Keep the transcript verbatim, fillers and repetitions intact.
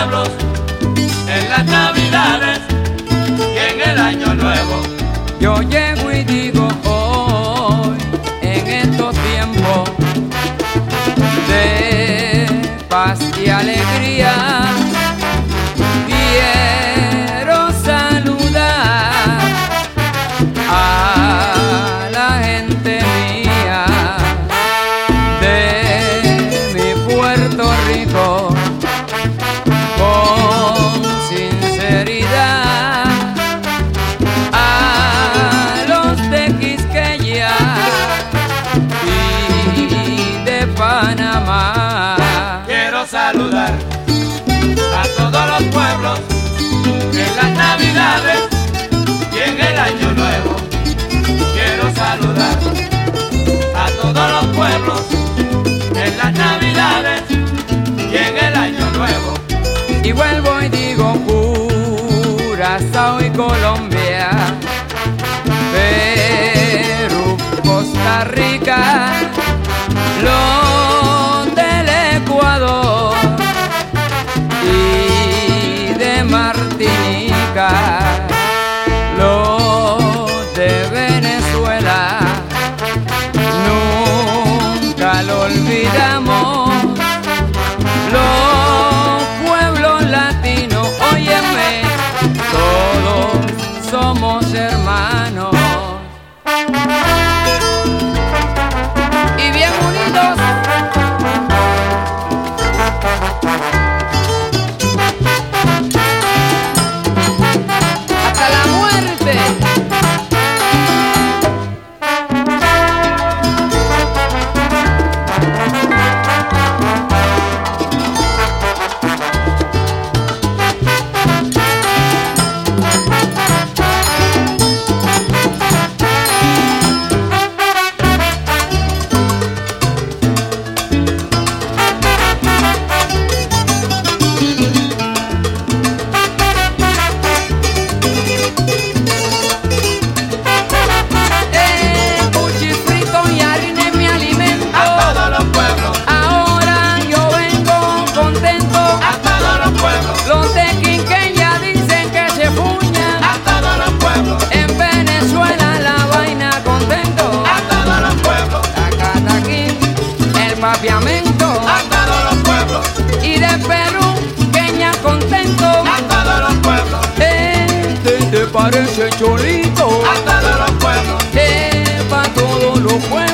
pueblos, en las navidades y en el año nuevo. Yo llego y digo hoy, en estos tiempos de paz y alegría, quiero saludar a la gente mía de mi Puerto Rico con sinceridad, a los de Quisqueya y de Panamá. Quiero saludar a todos los pueblos en las navidades y en el año nuevo. Quiero saludar a todos los pueblos en las navidades y en el año nuevo. Y vuelvo y digo Curazao y Colombia, Perú, Costa Rica, los del Ecuador y de Martinica, los de Venezuela, nunca lo olvidamos. Los pueblos latinos, óyeme, todos somos hermanos y bien unidos. Hasta la muerte. Papiamento A todos los pueblos y de Perú, Kenia contento. a todos los pueblos, Este te parece cholito, a todos los pueblos. que pa' todos los pueblos.